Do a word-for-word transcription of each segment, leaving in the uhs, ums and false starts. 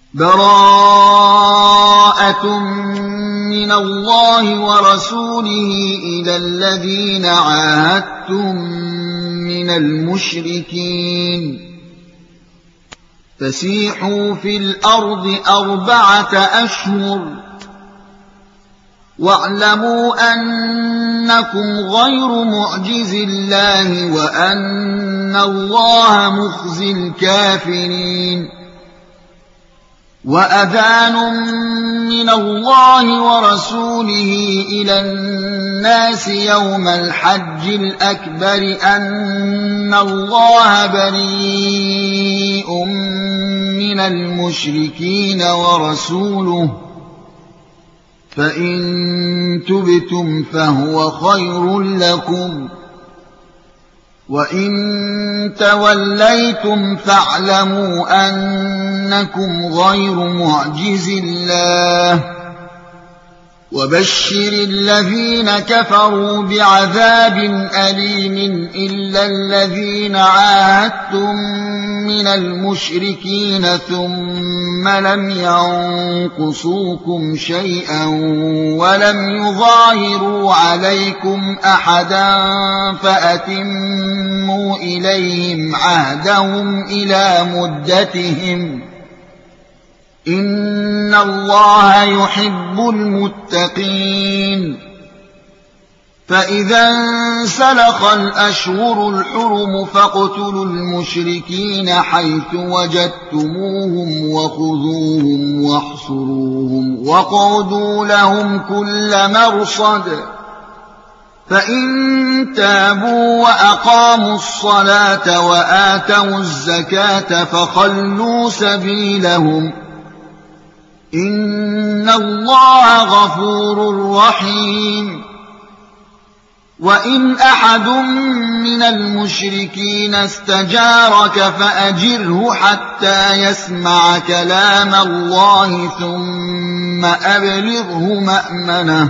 براءة من الله ورسوله إلى الذين عاهدتم من المشركين فسيحوا في الأرض أربعة أشهر واعلموا أنكم غير معجز الله وأن الله مخزي الكافرين وأذان من الله ورسوله إلى الناس يوم الحج الأكبر أن الله بريء من المشركين ورسوله فإن تبتم فهو خير لكم وإن توليتم فاعلموا أنكم غير معجز الله وبشر الذين كفروا بعذاب أليم إلا الذين عاهدتم من المشركين ثم لم ينقصوكم شيئا ولم يظاهروا عليكم أحدا فأتموا إليهم عهدهم إلى مدتهم إن الله يحب المتقين فإذا انسلخ الأشهر الحرم فاقتلوا المشركين حيث وجدتموهم وخذوهم واحصروهم واقعدوا لهم كل مرصد فإن تابوا وأقاموا الصلاة وآتوا الزكاة فخلوا سبيلهم إن الله غفور رحيم وإن أحد من المشركين استجارك فأجره حتى يسمع كلام الله ثم أبلغه مأمنه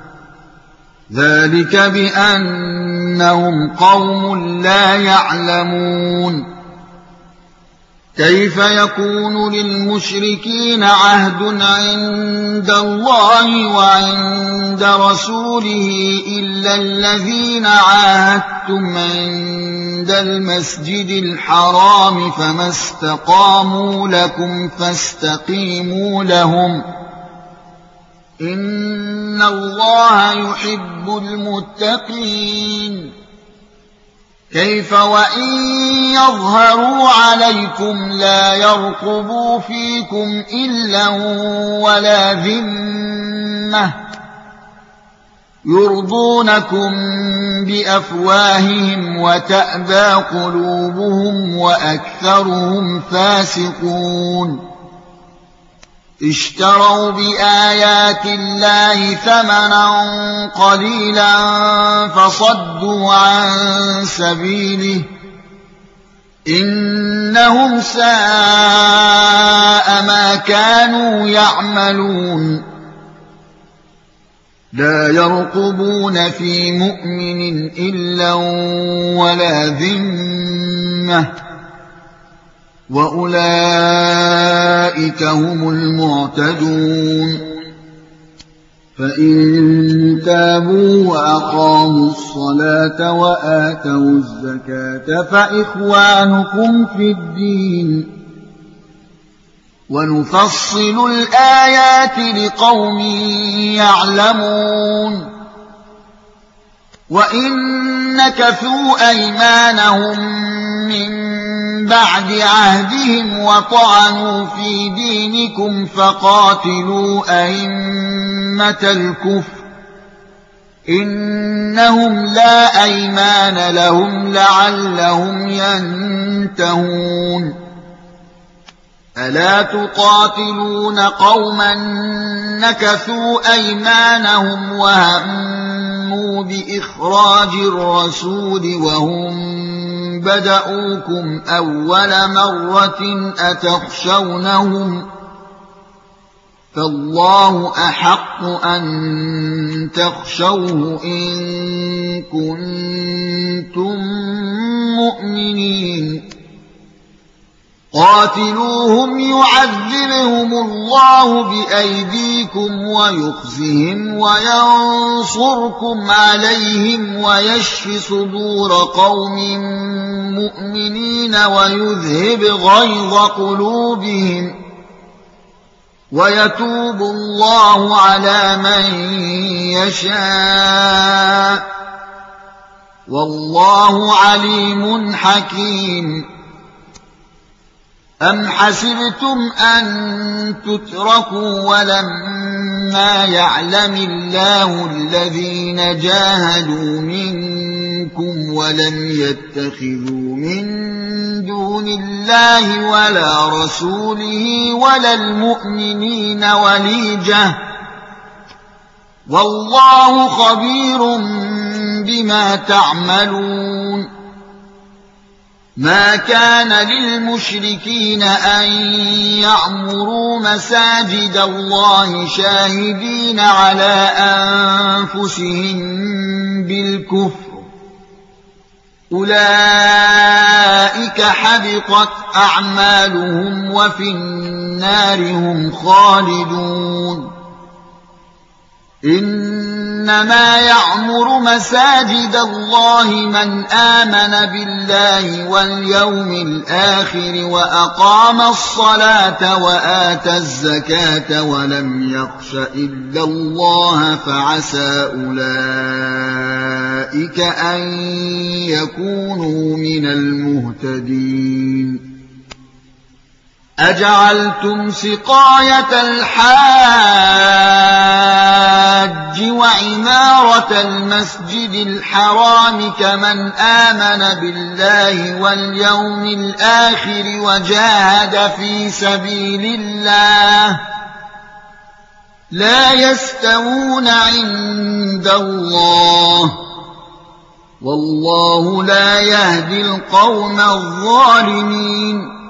ذلك بأنهم قوم لا يعلمون كيف يكون للمشركين عهد عند الله وعند رسوله إلا الذين عاهدتم عند المسجد الحرام فما استقاموا لكم فاستقيموا لهم إن الله يحب المتقين كيف وإن يظهروا عليكم لا يرقبوا فيكم إلا ولا ذمة يرضونكم بأفواههم وتأبى قلوبهم وأكثرهم فاسقون اشتروا بآيات الله ثمنا قليلا فصدوا عن سبيله إنهم ساء ما كانوا يعملون لا يرقبون في مؤمن إلا ولا ذمة وأولئك هم المعتدون فإن تابوا وأقاموا الصلاة وآتوا الزكاة فإخوانكم في الدين ونفصل الآيات لقوم يعلمون وإن نكثوا أيمانهم من بعد عهدهم وطعنوا في دينكم فقاتلوا أئمة الكفر إنهم لا أيمان لهم لعلهم ينتهون ألا تقاتلون قوما نكثوا أيمانهم وهموا بإخراج الرسول وهم بدأوكم أول مرة أتخشونهم فالله أحق أن تخشوه إن كنتم مؤمنين قاتلوهم يعذبهم الله بأيديكم ويخزهم وينصركم عليهم ويشف صدور قوم مؤمنين ويذهب غيظ قلوبهم ويتوب الله على من يشاء والله عليم حكيم. أم حسبتم أن تتركوا ولما يعلم الله الذين جاهدوا منكم ولم يتخذوا من دون الله ولا رسوله ولا المؤمنين وليجة والله خبير بما تعملون. ما كان للمشركين أن يعمروا مساجد الله شاهدين على أنفسهم بالكفر أولئك حبطت أعمالهم وفي النار هم خالدون. إنما يعمر مساجد الله من آمن بالله واليوم الآخر وأقام الصلاة وآتى الزكاة ولم يخش إلا الله فعسى أولئك أن يكونوا من المهتدين. أجعلتم سقاية الحاج وعمارة المسجد الحرام كمن آمن بالله واليوم الآخر وجاهد في سبيل الله لا يستوون عند الله والله لا يهدي القوم الظالمين.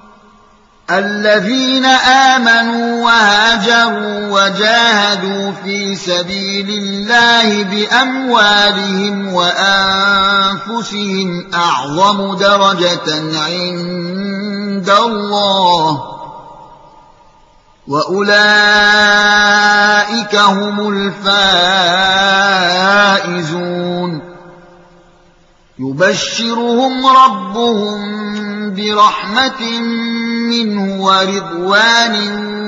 الذين آمنوا وهاجروا وجاهدوا في سبيل الله بأموالهم وأنفسهم أعظم درجة عند الله وأولئك هم الفائزون. يبشرهم ربهم برحمة منه ورضوان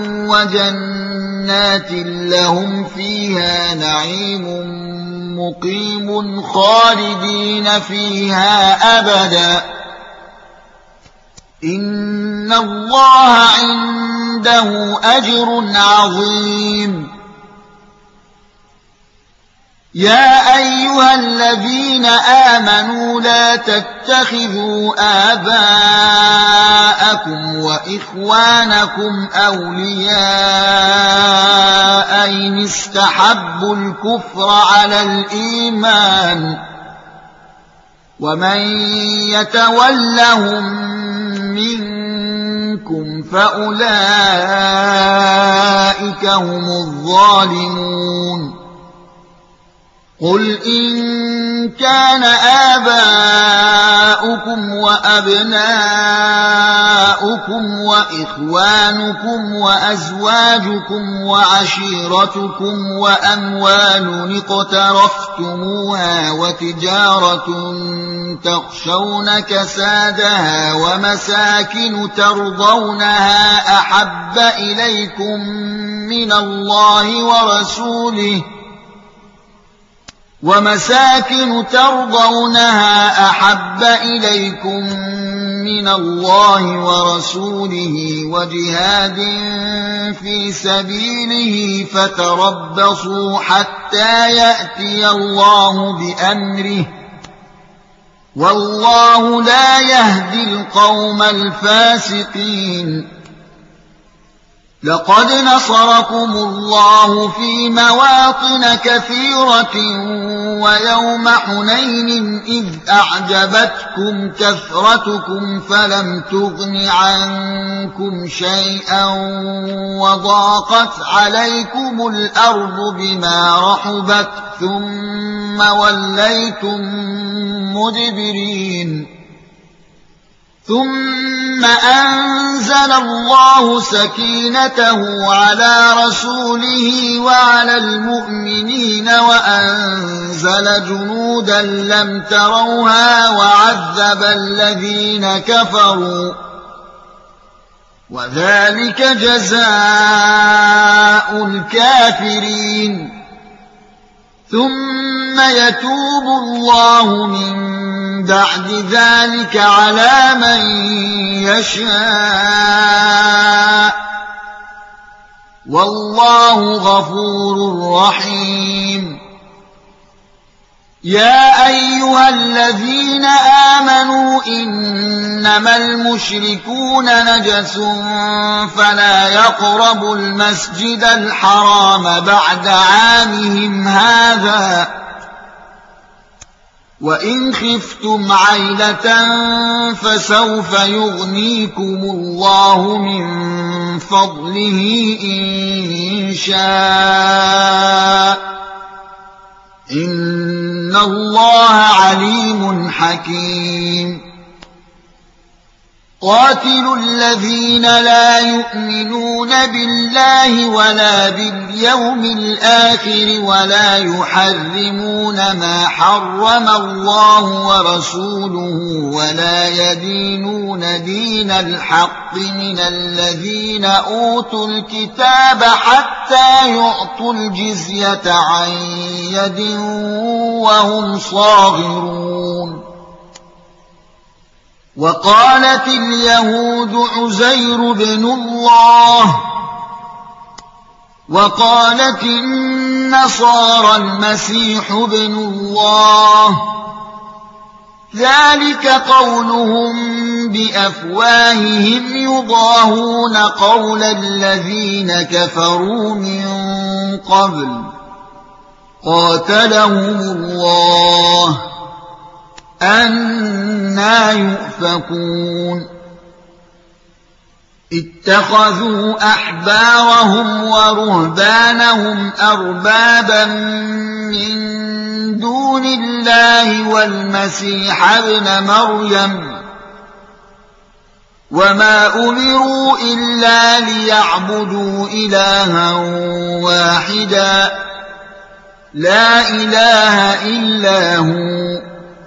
وجنات لهم فيها نعيم مقيم خالدين فيها أبدا إن الله عنده أجر عظيم. يا أيها الذين آمنوا لا تتخذوا آباءكم وإخوانكم أولياء إن استحبوا الكفر على الإيمان ومن يتولهم منكم فأولئك هم الظالمون. قل إن كان آباؤكم وأبناؤكم وإخوانكم وأزواجكم وعشيرتكم وأموال اقترفتموها وتجارة تخشون كسادها ومساكن ترضونها أحب إليكم من الله ورسوله ومساكن ترضونها أحب إليكم من الله ورسوله وجهاد في سبيله فتربصوا حتى يأتي الله بأمره والله لا يهدي القوم الفاسقين. لقد نصركم الله في مواطن كثيرة ويوم حنين إذ أعجبتكم كثرتكم فلم تغن عنكم شيئا وضاقت عليكم الأرض بما رحبت ثم وليتم مدبرين ثم ثم أنزل الله سكينته على رسوله وعلى المؤمنين وأنزل جنودا لم تروها وعذب الذين كفروا وذلك جزاء الكافرين ثم يتوب الله من بعد ذلك على من يشاء والله غفور رحيم يا أيها الذين آمنوا إنما المشركون نجس فلا يقربوا المسجد الحرام بعد عامهم هذا وإن خفتم عيلة فسوف يغنيكم الله من فضله إن شاء إن الله عليم حكيم قاتلوا الذين لا يؤمنون بالله ولا باليوم الآخر ولا يحرمون ما حرم الله ورسوله ولا يدينون دين الحق من الذين أوتوا الكتاب حتى يعطوا الجزية عن يد وهم صاغرون وقالت اليهود عزير بن الله وقالت النصارى المسيح بن الله ذلك قولهم بأفواههم يضاهون قول الذين كفروا من قبل قاتلهم الله أنى يؤفكون اتخذوا أحبارهم ورهبانهم أربابا من دون الله والمسيح ابن مريم وما أمروا إلا ليعبدوا إلها واحدا لا إله إلا هو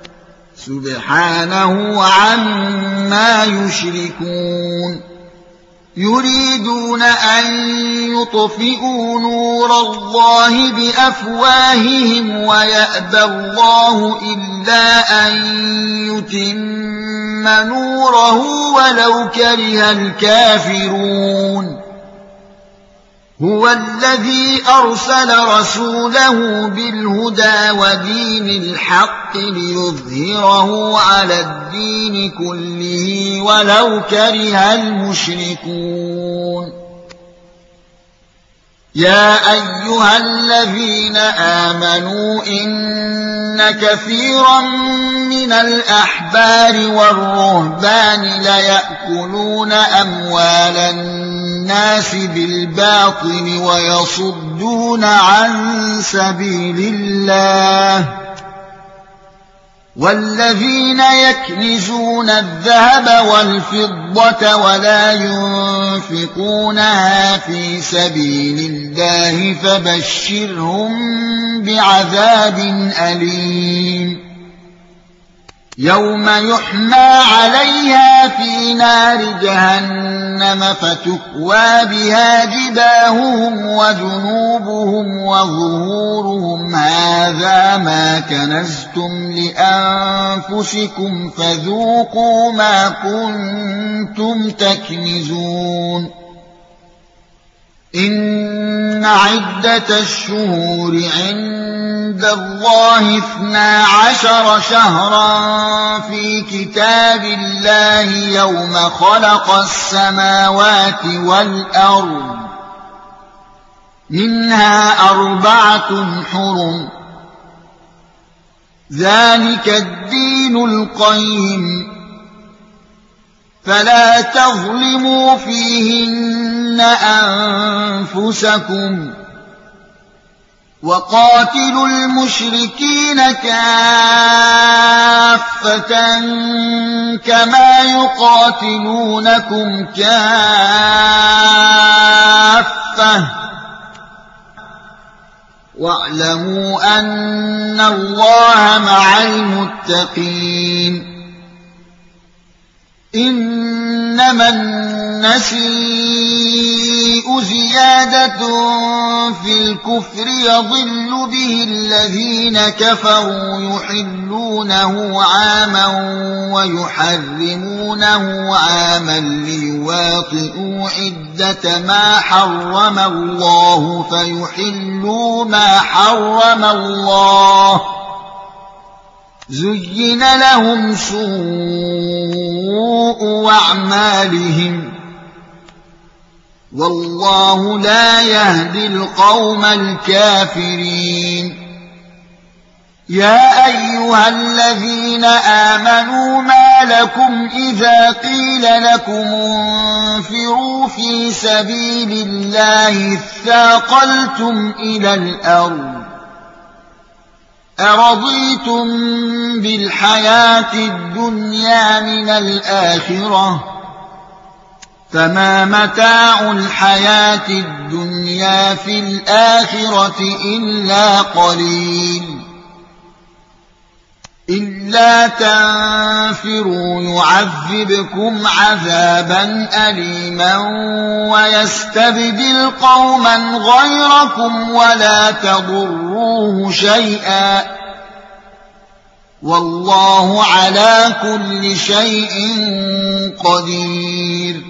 سبحانه عما يشركون يريدون أن يطفئوا نور الله بأفواههم ويأبى الله إلا أن يتم نوره ولو كره الكافرون هو الذي أرسل رسوله بالهدى ودين الحق ليظهره على الدين كله ولو كره المشركون يا أيها الذين آمنوا إن كثيرا من الأحبار والرهبان ليأكلون أموال الناس بالباطل ويصدون عن سبيل الله والذين يكنزون الذهب والفضة ولا ينفقونها في سبيل الله فبشرهم بعذاب أليم يوم يحمى عليها في نار جهنم فتكوى بها جباههم وجنوبهم وظهورهم هذا ما كنزتم لأنفسكم فذوقوا ما كنتم تكنزون إن عدة الشهور عند الله اثنا عشر شهرا في كتاب الله يوم خلق السماوات والأرض منها أربعة حرم ذلك الدين القيم فلا تظلموا فيهن أنفسكم وقاتلوا المشركين كافة كما يقاتلونكم كافة واعلموا أن الله مع المتقين إنما النسيء زيادة في الكفر يضل به الذين كفروا يحلونه عاما ويحرمونه عاما ليواطئوا عدة ما حرم الله فيحلوا ما حرم الله زين لهم سوء أعمالهم والله لا يهدي القوم الكافرين يا أيها الذين آمنوا ما لكم إذا قيل لكم انفروا في سبيل الله اثاقلتم إلى الأرض أرضيتم بالحياة الدنيا من الآخرة فما متاع الحياة الدنيا في الآخرة إلا قليل إلا تنفروا يعذبكم عذابا أليما ويستبدل قوما غيركم ولا تضروه شيئا والله على كل شيء قدير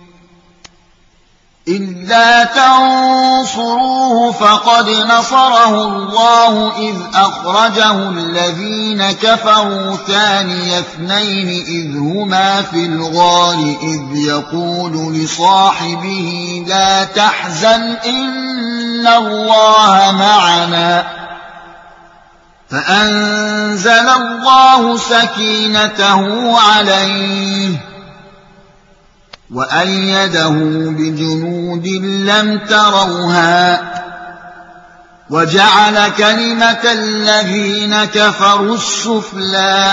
إلا تنصروه فقد نصره الله إذ أخرجه الذين كفروا ثاني اثنين إذ هما في الغار إذ يقول لصاحبه لا تحزن إن الله معنا فأنزل الله سكينته عليه وأيده بجنود لم تروها وجعل كلمة الذين كفروا السفلى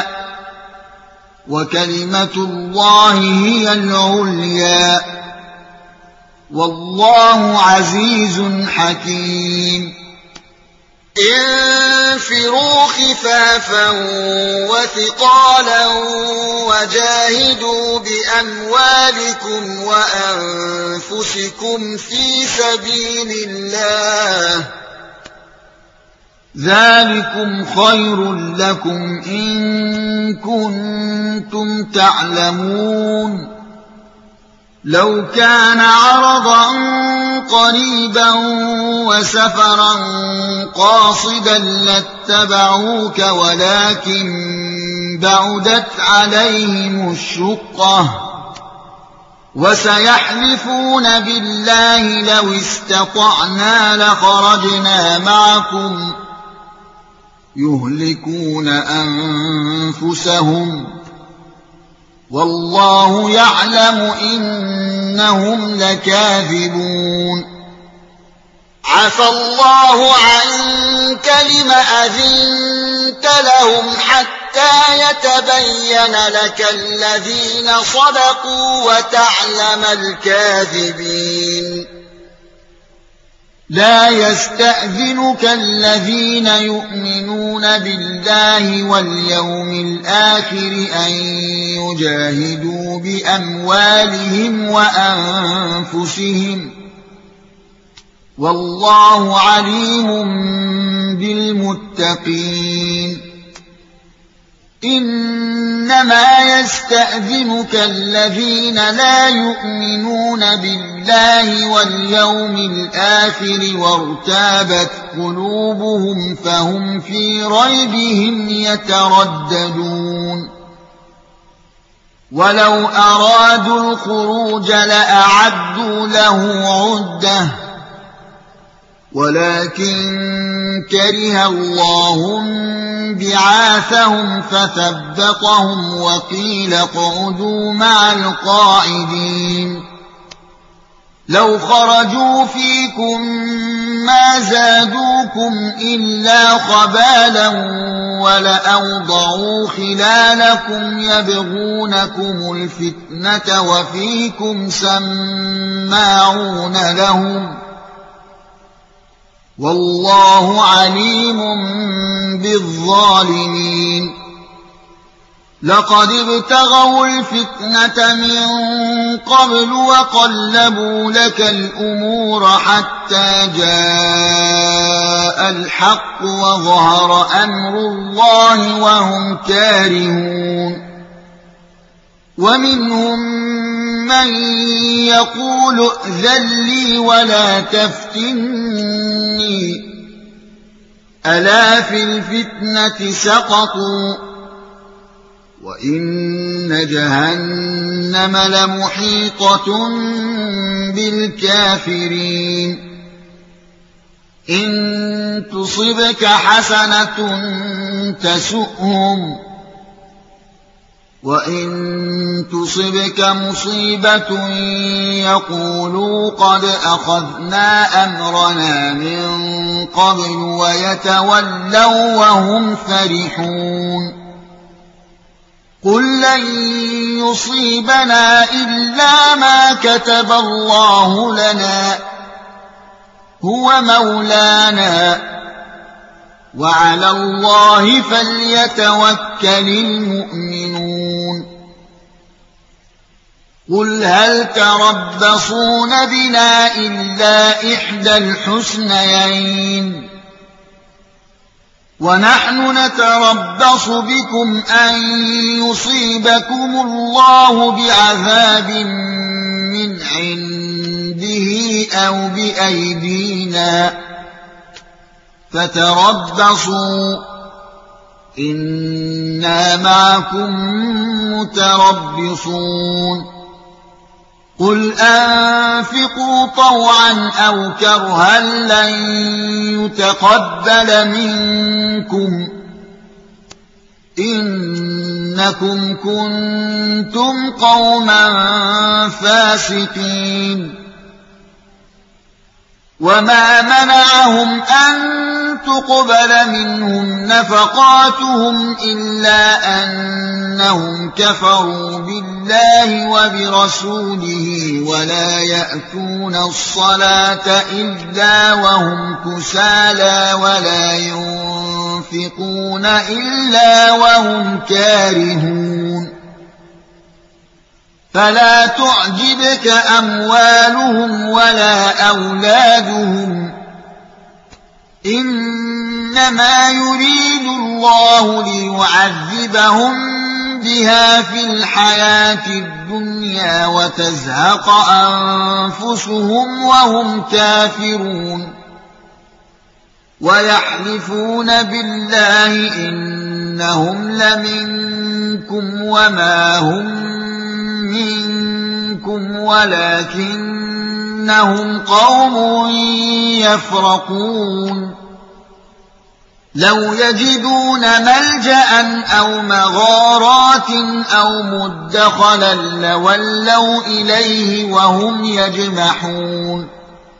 وكلمة الله هي العليا والله عزيز حكيم انفروا خفافا وثقالا وجاهدوا بأموالكم وأنفسكم في سبيل الله ذلكم خير لكم إن كنتم تعلمون لو كان عرضا قريبا وسفرا قاصدا لاتبعوك ولكن بعدت عليهم الشقة وسيحلفون بالله لو استطعنا لخرجنا معكم يهلكون أنفسهم والله يعلم إنهم لكاذبون عفى الله عنك لم أذنت لهم حتى يتبين لك الذين صدقوا وتعلم الكاذبين لا يستأذنك الذين يؤمنون بالله واليوم الآخر أن يجاهدوا بأموالهم وأنفسهم والله عليم بالمتقين إنما يستأذنك الذين لا يؤمنون بالله واليوم الآخر وارتابت قلوبهم فهم في ريبهم يترددون ولو أرادوا الخروج لأعدوا له عدة ولكن كره الله بعاثهم فثبطهم وقيل اقعدوا مع القاعدين لو خرجوا فيكم ما زادوكم إلا خبالا ولأوضعوا خلالكم يبغونكم الفتنة وفيكم سماعون لهم والله عليم بالظالمين لقد ابتغوا الفتنة من قبل وقلبوا لك الأمور حتى جاء الحق وظهر أمر الله وهم كارهون ومنهم من يقول ائذن لي ولا تفتني ألا في الفتنة سقطوا وإن جهنم لمحيطة بالكافرين إن تصبك حسنة تسؤهم وإن تصبك مصيبة يقولوا قد أخذنا أمرنا من قبل ويتولوا وهم فرحون قل لن يصيبنا إلا ما كتب الله لنا هو مولانا وعلى الله فليتوكل المؤمنون قل هل تربصون بنا إلا إحدى الحسنيين ونحن نتربص بكم أن يصيبكم الله بعذاب من عنده أو بأيدينا فتربصوا إنا معكم متربصون قل أنفقوا طوعا أو كرها لن يتقبل منكم إنكم كنتم قوما فاسقين وما منعهم أن تقبل منهم نفقاتهم إلا أنهم كفروا بالله وبرسوله ولا يأتون الصلاة إلا وهم كسالى ولا ينفقون إلا وهم كارهون فلا تعجبك أموالهم ولا أولادهم إنما يريد الله ليعذبهم بها في الحياة الدنيا وتزهق أنفسهم وهم كافرون ويحلفون بالله إنهم لمنكم وما هم منكم ولكنهم قوم يفرقون لو يجدون ملجأ أو مغارات أو مدخلا لولوا إليه وهم يجمحون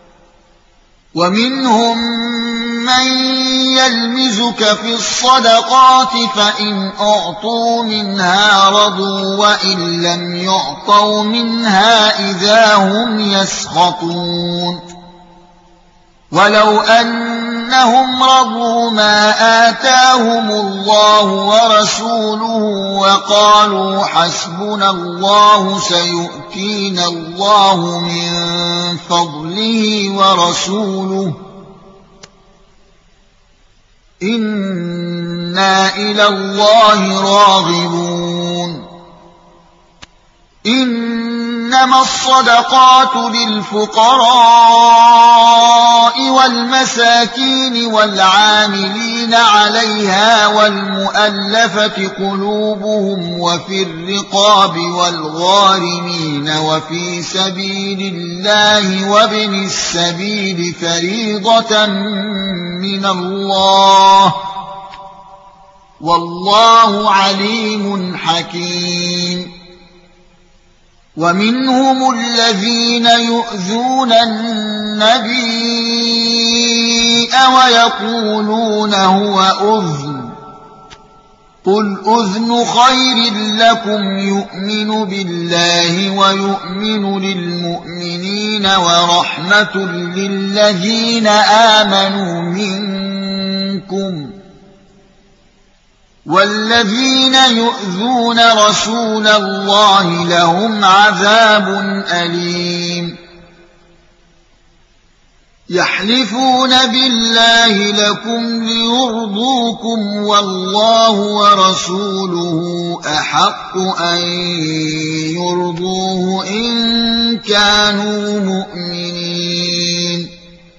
ومنهم من يلمزك في الصدقات فإن أعطوا منها رضوا وإن لم يعطوا منها إذا هم يسخطون ولو أنهم رضوا ما آتاهم الله ورسوله وقالوا حسبنا الله سيؤتينا الله من فضله ورسوله إنا إلى الله راغبون إنما الصدقات للفقراء والمساكين والعاملين عليها والمؤلفة قلوبهم وفي الرقاب والغارمين وفي سبيل الله وابن السبيل فريضة من الله والله عليم حكيم ومنهم الذين يؤذون النبي ويقولون هو أذن قل أذن خير لكم يؤمن بالله ويؤمن للمؤمنين ورحمة للذين آمنوا منكم والذين يؤذون رسول الله لهم عذاب أليم يحلفون بالله لكم ليرضوكم والله ورسوله أحق أن يرضوه إن كانوا مؤمنين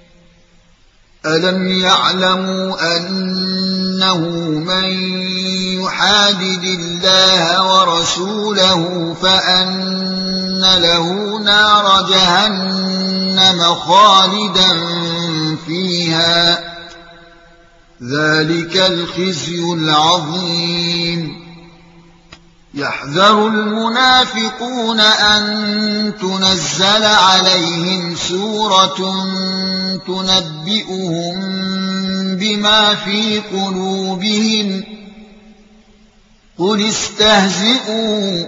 ألم يعلموا أنه من يحادد الله ورسوله فأن له نار جهنم خالدا فيها ذلك الخزي العظيم يحذر المنافقون أن تنزل عليهم سورة تنبئهم بما في قلوبهم قل استهزئوا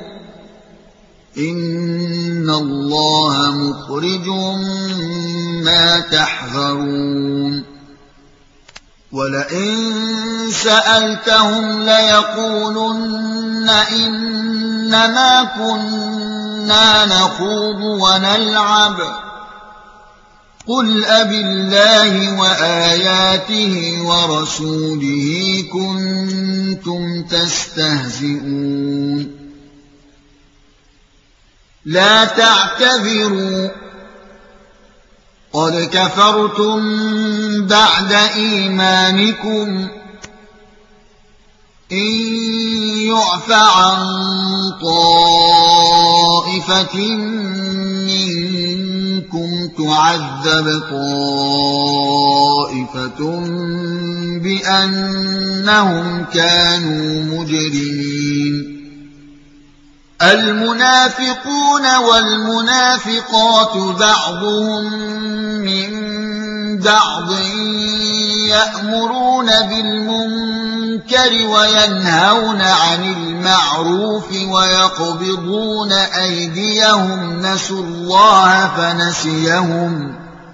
إن الله مخرج ما تحذرون ولئن سألتهم ليقولن إنما كنا نخوض ونلعب قل أبالله وآياته ورسوله كنتم تستهزئون لا تعتذروا قد كفرتم بعد إيمانكم إن يعف عن طائفة منكم تعذب طائفة بأنهم كانوا مجرمين المنافقون والمنافقات بعضهم من بعض يأمرون بالمنكر وينهون عن المعروف ويقبضون أيديهم نسوا الله فنسيهم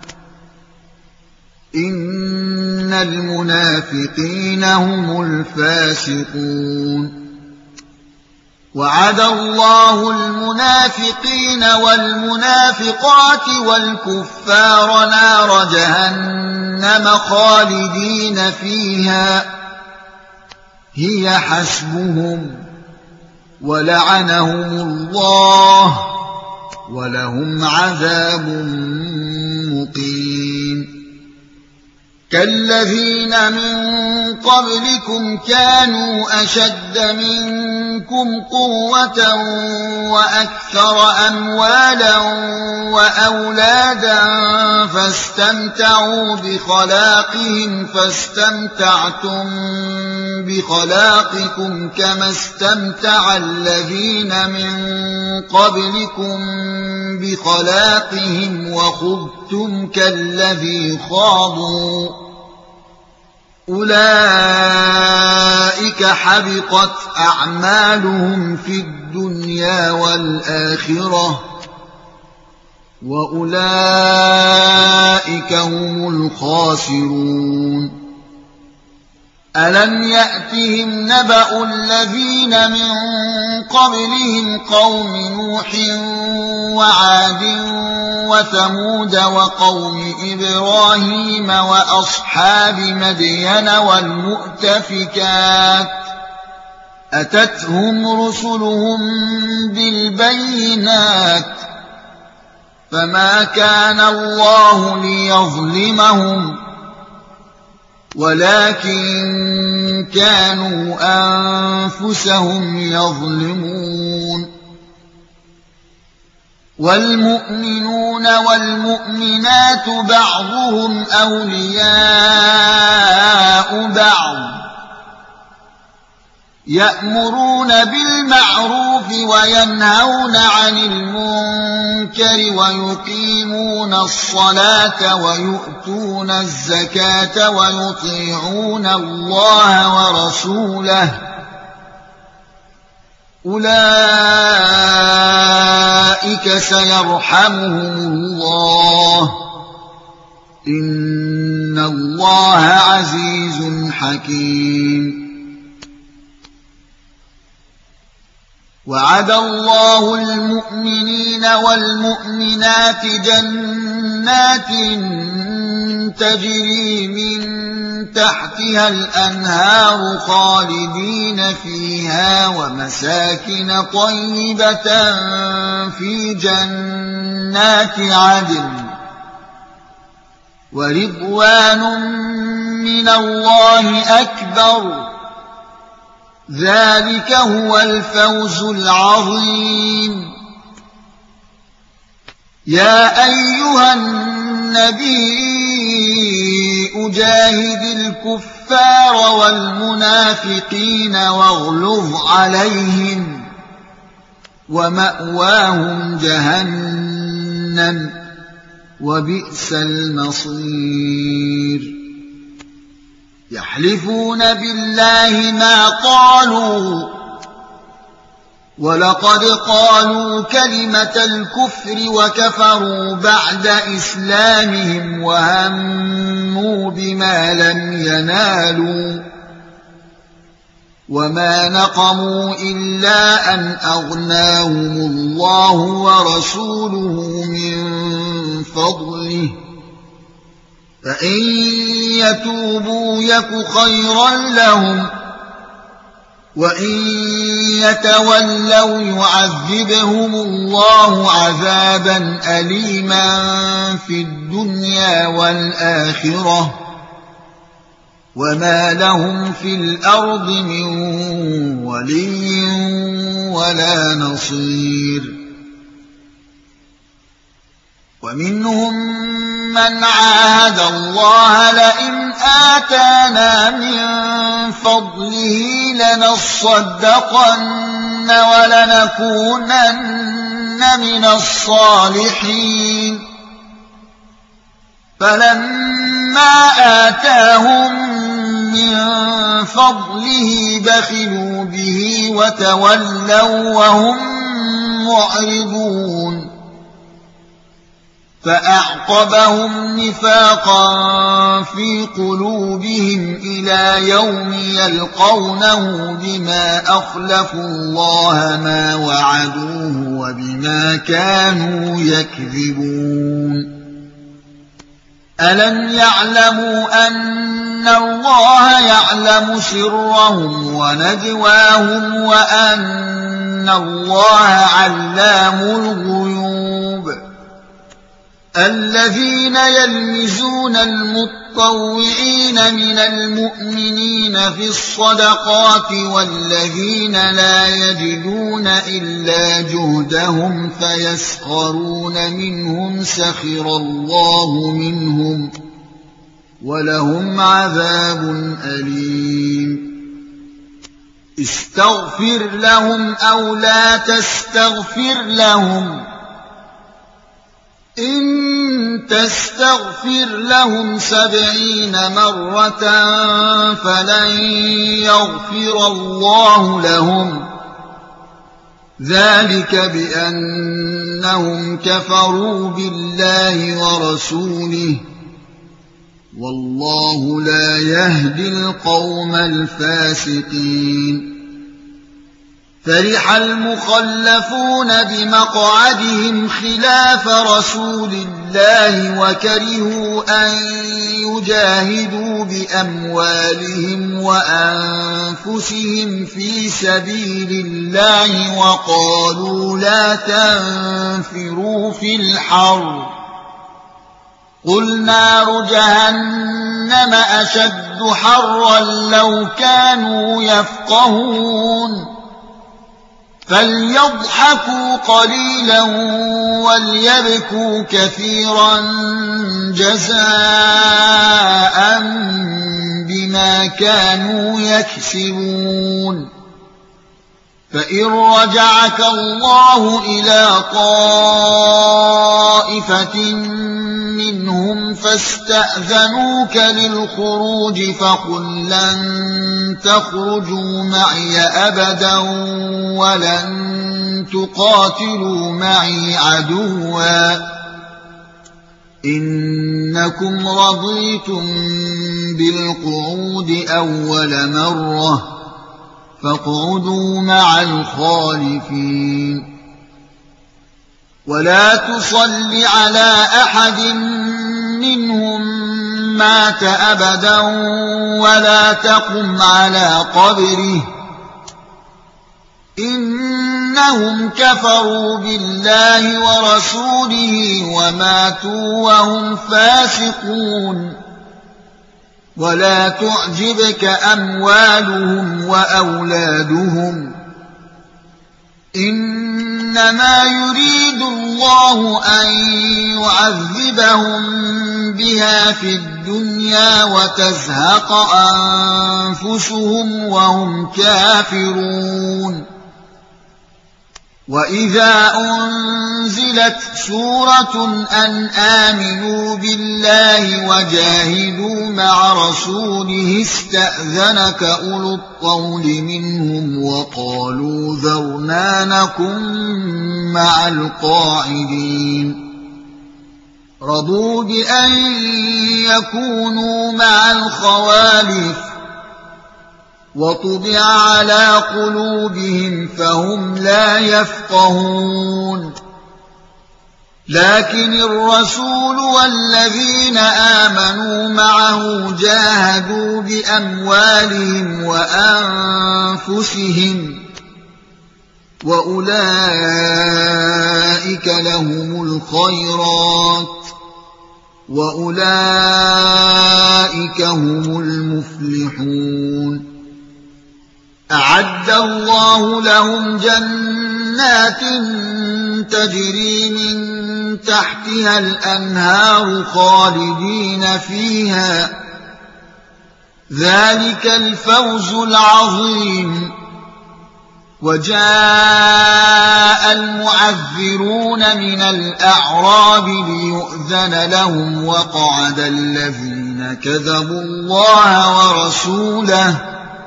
إن المنافقين هم الفاسقون وعد الله المنافقين والمنافقات والكفار نار جهنم خالدين فيها هي حسبهم ولعنهم الله ولهم عذاب مقيم كالذين من قبلكم كانوا أشد منكم قوة وأكثر أموالا وأولادا فاستمتعوا بخلاقهم فاستمتعتم بخلاقكم كما استمتع الذين من قبلكم بخلاقهم وخضتم كالذي خاضوا أولئك حبطت أعمالهم في الدنيا والآخرة وأولئك هم الخاسرون ألم يأتهم نبأ الذين من قبلهم قوم نوح وعاد وثمود وقوم إبراهيم وأصحاب مدين والمؤتفكات أتتهم رسلهم بالبينات فما كان الله ليظلمهم ولكن كانوا أنفسهم يظلمون والمؤمنون والمؤمنات بعضهم أولياء بعض يأمرون بالمعروف وينهون عن المنكر ويقيمون الصلاة ويؤتون الزكاة ويطيعون الله ورسوله أولئك سيرحمهم الله إن الله عزيز حكيم وعد الله المؤمنين والمؤمنات جنات تجري من تحتها الأنهار خالدين فيها ومساكن طيبة في جنات عدن ورضوان من الله أكبر ذلك هو الفوز العظيم يا أيها النبي أجاهد الكفار والمنافقين واغلظ عليهم ومأواهم جهنم وبئس المصير يحلفون بالله ما قالوا ولقد قالوا كلمة الكفر وكفروا بعد إسلامهم وهموا بما لم ينالوا وما نقموا إلا أن أغناهم الله ورسوله من فضله فإن يتوبوا يك خيرا لهم وإن يتولوا يعذبهم الله عذابا أليما في الدنيا والآخرة وما لهم في الأرض من ولي ولا نصير ومنهم من عاهد الله لئن آتانا من فضله لنصدقن ولنكونن من الصالحين فلما آتاهم من فضله بخلوا به وتولوا وهم معرضون فأعقبهم نفاقا في قلوبهم إلى يوم يلقونه بما أخلفوا الله ما وعدوه وبما كانوا يكذبون ألم يعلموا أن الله يعلم سرهم ونجواهم وأن الله علام الغيوب الذين يلمزون المطوعين من المؤمنين في الصدقات والذين لا يجدون إلا جهدهم فيسخرون منهم سخر الله منهم ولهم عذاب أليم استغفر لهم أو لا تستغفر لهم إن تستغفر لهم سبعين مرة فلن يغفر الله لهم ذلك بأنهم كفروا بالله ورسوله والله لا يهدي القوم الفاسقين فرح المخلفون بمقعدهم خلاف رسول الله وكرهوا أن يجاهدوا بأموالهم وأنفسهم في سبيل الله وقالوا لا تنفروا في الحر قل نار جهنم أشد حرا لو كانوا يفقهون فليضحكوا قليلا وليبكوا كثيرا جزاء بما كانوا يكسبون فإن رجعك الله إلى طائفة منهم فاستأذنوك للخروج فقل لن تخرجوا معي أبدا ولن تقاتلوا معي عدوا إنكم رضيتم بالقعود أول مرة فاقعدوا مع الخالفين ولا تصل على أحد منهم مات أبدا ولا تقم على قبره إنهم كفروا بالله ورسوله وماتوا وهم فاسقون ولا تعجبك أموالهم وأولادهم إنما يريد الله أن يعذبهم بها في الدنيا وتزهق أنفسهم وهم كافرون وإذا أنزلت سورة أن آمنوا بالله وجاهدوا مع رسوله استأذنك أولو الطول منهم وقالوا ذرنا نكن مع القاعدين رضوا بأن يكونوا مع الخوالف وطبع على قلوبهم فهم لا يفقهون لكن الرسول والذين آمنوا معه جاهدوا بأموالهم وأنفسهم وأولئك لهم الخيرات وأولئك هم المفلحون أعد الله لهم جنات تجري من تحتها الأنهار خالدين فيها ذلك الفوز العظيم وجاء المعذرون من الأعراب ليؤذن لهم وقعد الذين كذبوا الله ورسوله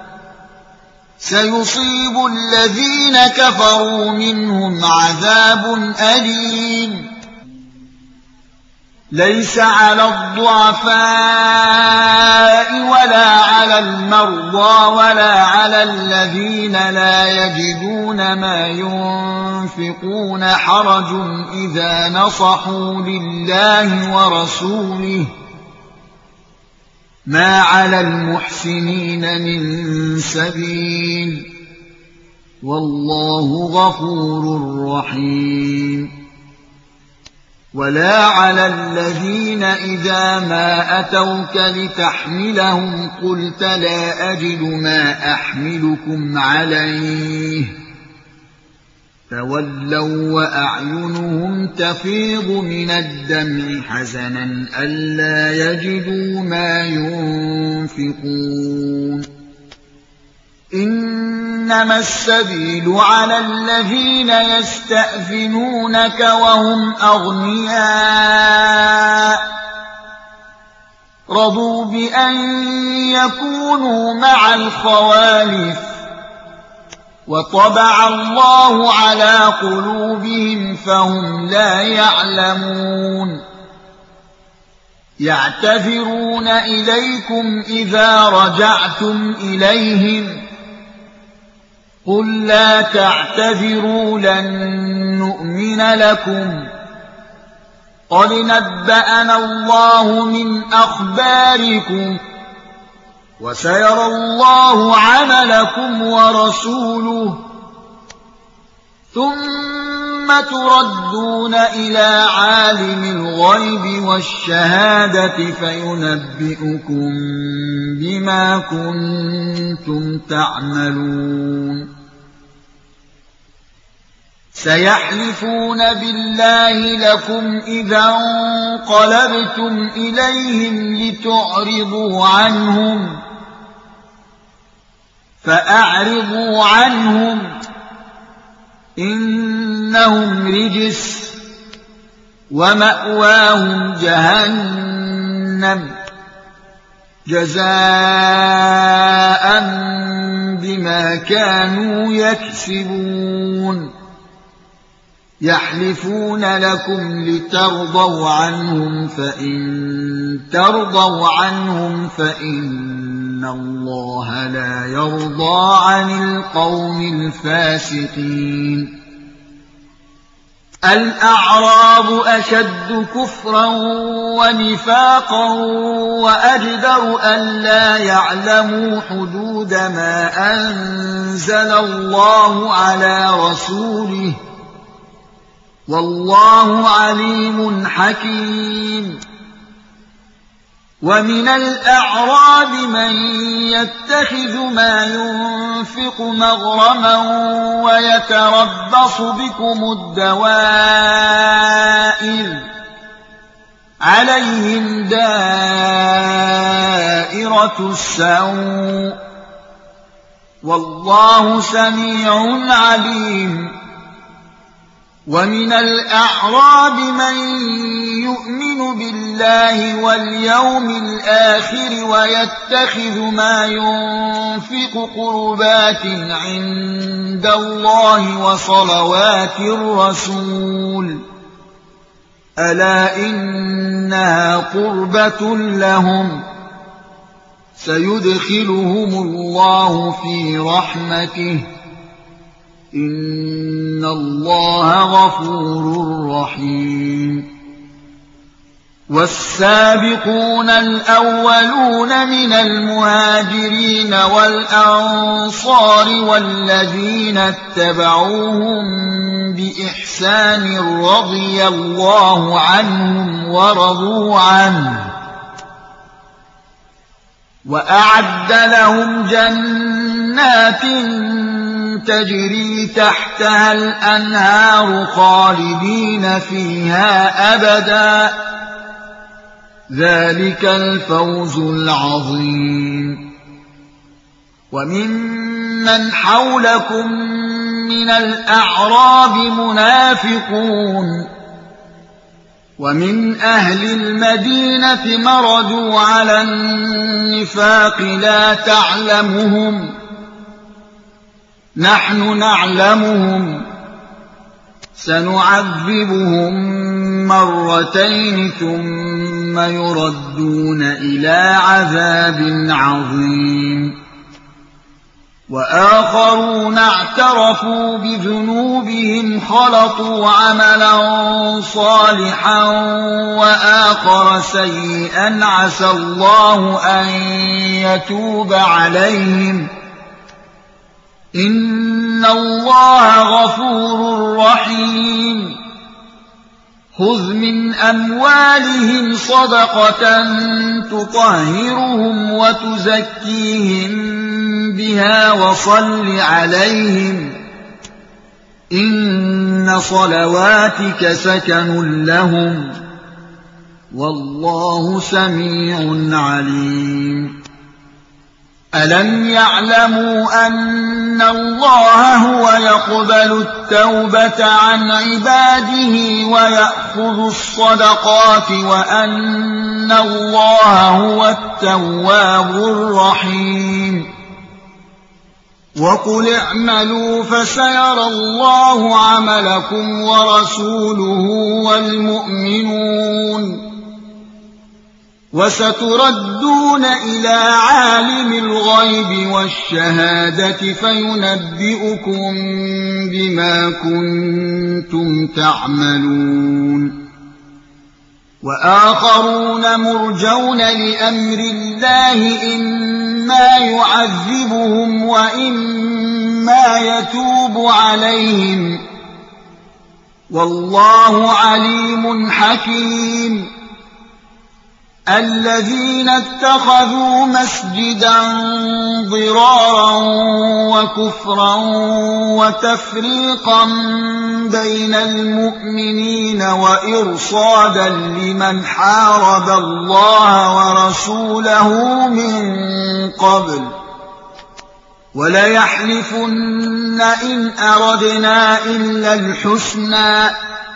سيصيب الذين كفروا منهم عذاب أليم ليس على الضعفاء ولا على المرضى ولا على الذين لا يجدون ما ينفقون حرج إذا نصحوا لله ورسوله ما على المحسنين من سبيل والله غفور رحيم ولا على الذين إذا ما أتوك لتحملهم قلت لا أجد ما أحملكم عليه تولوا وأعينهم تفيض من الدمع حزنا ألا يجدوا ما ينفقون إنما السبيل على الذين يستأذنونك وهم أغنياء رضوا بأن يكونوا مع الخوالف وطبع الله على قلوبهم فهم لا يعلمون يعتذرون إليكم إذا رجعتم إليهم قل لا تعتذروا لن نؤمن لكم قد نبأنا الله من أخباركم وسيرى الله عملكم ورسوله ثم تردون إلى عالم الغيب والشهادة فينبئكم بما كنتم تعملون سيحلفون بالله لكم إذا انقلبتم إليهم لتعرضوا عنهم فأعرضوا عنهم إنهم رجس ومأواهم جهنم جزاء بما كانوا يكسبون يحلفون لكم لترضوا عنهم فإن ترضوا عنهم فإن الله لا يرضى عن القوم الفاسقين الأعراب أشد كفرا ونفاقا وأجدر ألا يعلموا حدود ما أنزل الله على رسوله والله عليم حكيم ومن الأعراب من يتخذ ما ينفق مغرما ويتربص بكم الدوائر عليهم دائرة السوء والله سميع عليم ومن الأعراب من يؤمن بالله واليوم الآخر ويتخذ ما ينفق قربات عند الله وصلوات الرسول ألا إنها قربة لهم سيدخلهم الله في رحمته إن الله غفور رحيم والسابقون الأولون من المهاجرين والأنصار والذين اتبعوهم بإحسان رضي الله عنهم ورضوا عنه وأعد لهم جنات تجري تحتها الأنهار خالدين فيها أبدا ذلك الفوز العظيم وممن حولكم من الأعراب منافقون ومن أهل المدينة مردوا على النفاق لا تعلمهم نحن نعلمهم سنعذبهم مرتين ثم يردون إلى عذاب عظيم وآخرون اعترفوا بذنوبهم خلطوا عملا صالحا وآخر سيئا عسى الله أن يتوب عليهم إن الله غفور رحيم خذ من أموالهم صدقة تطهرهم وتزكيهم بها وصل عليهم إن صلواتك سكن لهم والله سميع عليم ألم يعلموا أن الله هو يقبل التوبة عن عباده ويأخذ الصدقات وأن الله هو التواب الرحيم وقل اعملوا فسيرى الله عملكم ورسوله والمؤمنون وستردون إلى عالم الغيب والشهادة فينبئكم بما كنتم تعملون وآخرون مرجون لأمر الله إما يعذبهم وإما يتوب عليهم والله عليم حكيم الذين اتخذوا مسجدا ضرارا وكفرا وتفريقا بين المؤمنين وإرصادا لمن حارب الله ورسوله من قبل وَلَيَحْلِفُنَّ إِنْ أَرَدْنَا إِلَّا الْحُسْنَى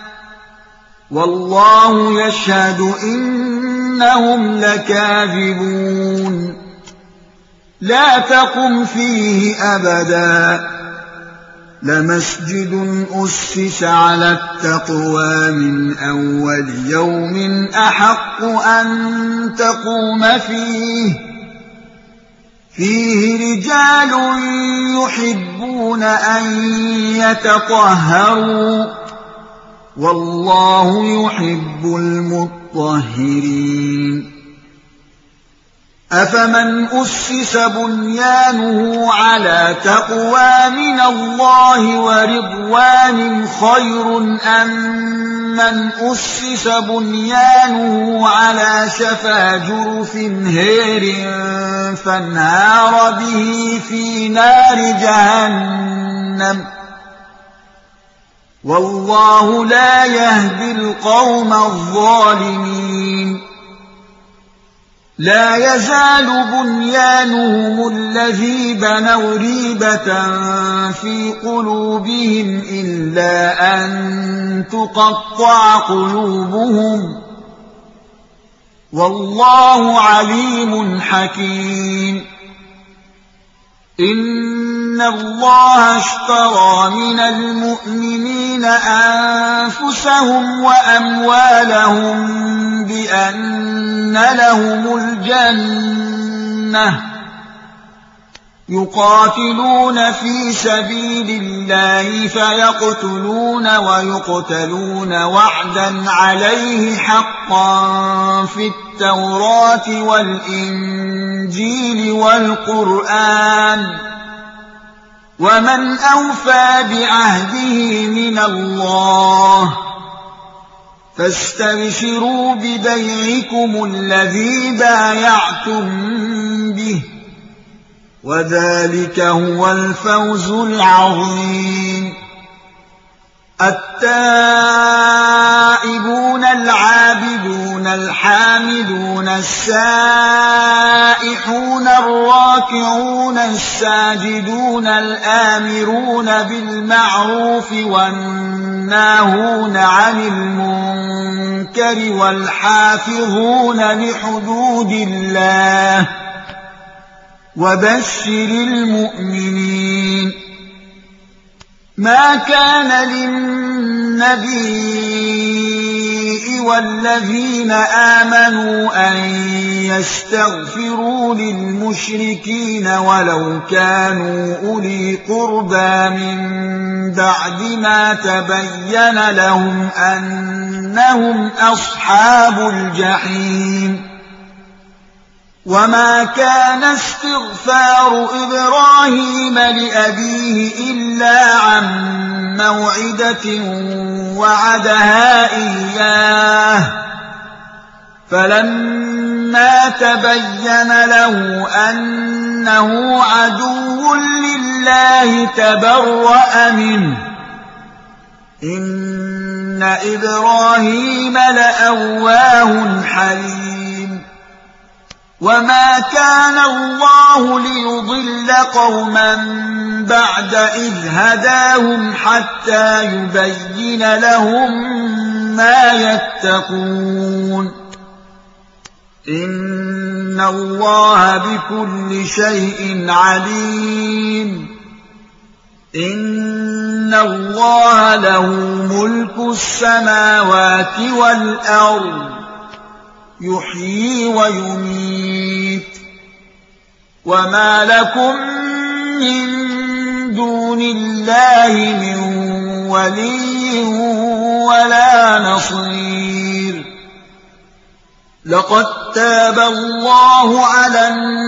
وَاللَّهُ يَشْهَدُ إِنَّهُمْ لَكَاذِبُونَ لَا تَقُمْ فِيهِ أَبَدًا لَمَسْجِدٌ أُسِّسَ عَلَى التَّقْوَى مِنْ أَوَّلِ يَوْمٍ أَحَقُّ أَن تَقُومَ فِيهِ فِيهِ رِجَالٌ يُحِبُّونَ أَن يَتَطَهَّرُوا وَاللَّهُ يُحِبُّ الْمُطَّهِّرِينَ أَفَمَنْ أُسِّسَ بُنْيَانُهُ عَلَى تَقْوَى مِنَ اللَّهِ وَرِضْوَانٍ خَيْرٌ أَمْ مَنْ أُسِّسَ بُنْيَانُهُ عَلَى شَفَا جُرُفٍ هَارٍ فَانْهَارَ بِهِ فِي نَارِ جَهَنَّمَ وَاللَّهُ لَا يَهْدِي الْقَوْمَ الظَّالِمِينَ لَا يَزَالُ بُنْيَانُهُمُ الَّذِي بَنَوْا رِيبَةً فِي قُلُوبِهِمْ إِلَّا أَن تُقَطَّعَ قُلُوبُهُمْ وَاللَّهُ عَلِيمٌ حَكِيمٌ إِنَّ اللَّهَ اشْتَرَىٰ مِنَ الْمُؤْمِنِينَ أَنفُسَهُمْ وَأَمْوَالَهُم بِأَنَّ لَهُمُ الْجَنَّةَ يُقَاتِلُونَ فِي سَبِيلِ اللَّهِ فَيَقْتُلُونَ وَيُقْتَلُونَ وَعْدًا عَلَيْهِ حَقًّا فِي التَّوْرَاةِ وَالْإِنجِيلِ وَالْقُرْآنِ وَمَنْ أَوْفَىٰ بِعَهْدِهِ مِنَ اللَّهِ فَاسْتَبْشِرُوا بِبَيْعِكُمُ الَّذِي بَايَعْتُم بِهِ وَذَلِكَ هُوَ الْفَوْزُ الْعَظِيمُ التائبون العابدون الحامدون السائحون الراكعون الساجدون الآمرون بالمعروف والناهون عن المنكر والحافظون لحدود الله وبشر المؤمنين ما كان للنبي والذين آمنوا أن يستغفروا للمشركين ولو كانوا أولي قربى من بعد ما تبين لهم أنهم أصحاب الجحيم وما كان استغفار إبراهيم لأبيه إلا عن موعدة وعدها إياه فلما تبين له أنه عدو لله تبرأ منه إن إبراهيم لأواه حليم وما كان الله ليضل قوما بعد إذ هداهم حتى يبين لهم ما يتقون إن الله بكل شيء عليم إن الله له ملك السماوات والأرض يحيي ويميت وما لكم من دون الله من ولي ولا نصير لقد تاب الله على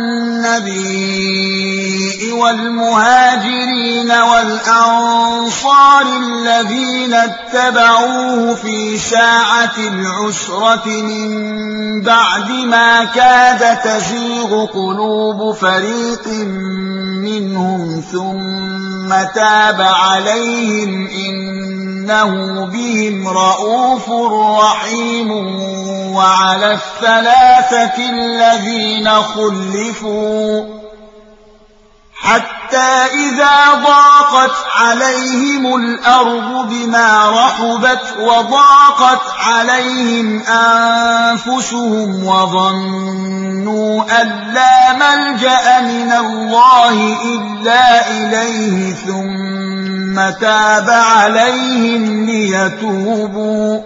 النبي والمهاجرين والأنصار الذين اتبعوه في ساعة العسرة من بعد ما كاد تزيغ قلوب فريق منهم ثم تاب عليهم إنه بهم رءوف رحيم وعلى الثلاثة الذين خلفوا حتى حتى إذا ضاقت عليهم الأرض بما رحبت وضاقت عليهم أنفسهم وظنوا أن لا ملجأ من الله إلا إليه ثم تاب عليهم ليتوبوا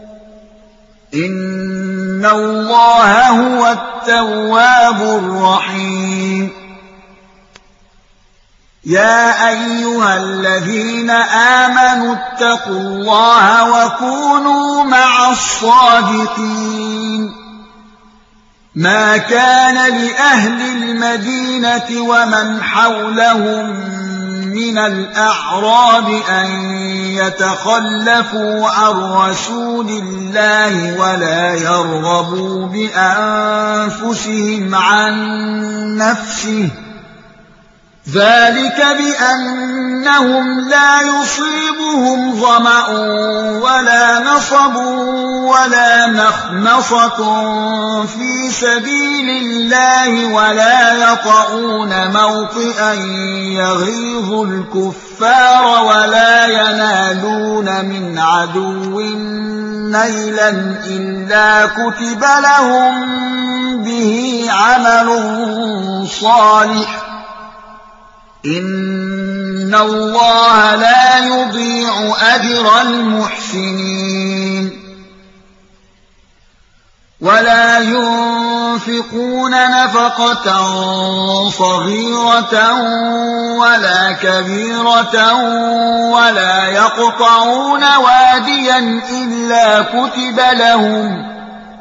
إن الله هو التواب الرحيم يا أيها الذين آمنوا اتقوا الله وكونوا مع الصادقين ما كان لأهل المدينة ومن حولهم من الأعراب أن يتخلفوا عن رسول الله ولا يرغبوا بأنفسهم عن نفسه ذلك بأنهم لا يصيبهم ظمأ ولا نصب ولا مخمصة في سبيل الله ولا يطعون موطئا يغيظ الكفار ولا ينالون من عدو نيلا إلا كتب لهم به عمل صالح إن الله لا يضيع أجر المحسنين ولا ينفقون نفقة صغيرة ولا كبيرة ولا يقطعون واديا إلا كتب لهم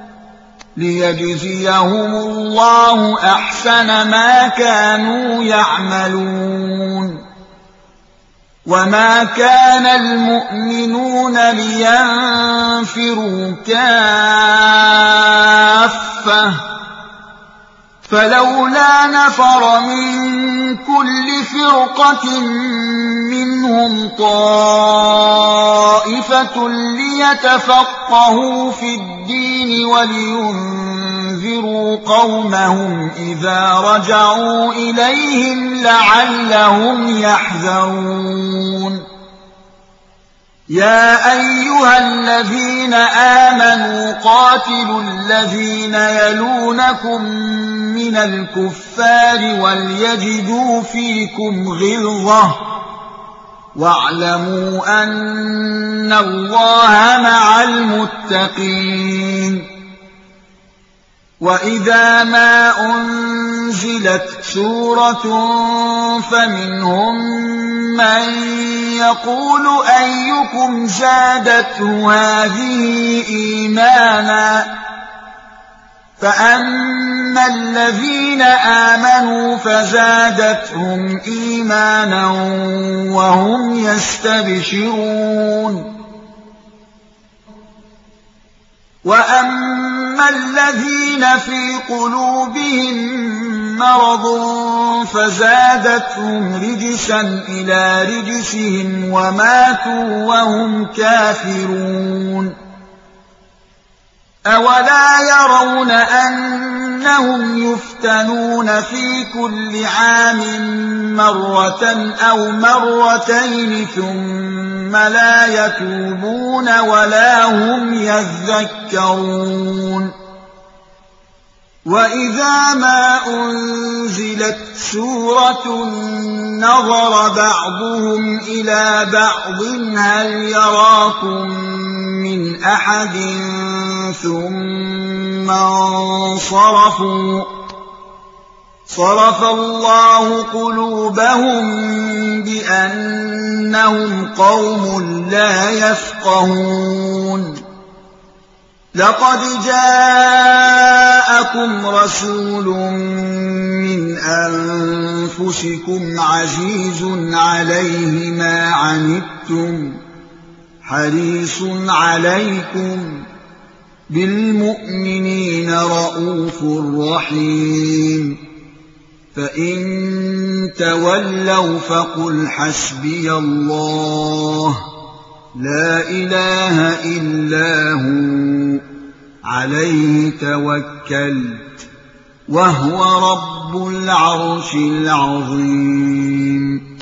ليجزيهم الله أحسن ما كانوا يعملون وما كان المؤمنون لينفروا كافة فلولا نفر من كل فرقة منهم طائفة ليتفقهوا في الدين ولينذروا قومهم إذا رجعوا إليهم لعلهم يحذرون يا أيها الذين آمنوا قاتلوا الذين يلونكم من الكفار وليجدوا فيكم غلظة واعلموا أن الله مع المتقين وإذا ما أنزلت سورة فمنهم من يقول أيكم زادته هذه إيمانا فأما الذين آمنوا فزادتهم إيمانا وهم يستبشرون وأما الذين في قلوبهم مرض فزادتهم رجسا إلى رجسهم وماتوا وهم كافرون أولا يرون أنهم يفتنون في كل عام مرة أو مرتين ثم لا يتوبون ولا هم يذكرون وإذا ما أنزلت سورة نظر بعضهم إلى بعض هل يراكم من أحد ثم انصرفوا صرف الله قلوبهم بأنهم قوم لا يفقهون لقد جاءكم رسول من أنفسكم عزيز عليه ما عنتم حريص عليكم بالمؤمنين رءوف رحيم فإن تولوا فقل حسبي الله لا إله إلا هو عليه توكلت وهو رب العرش العظيم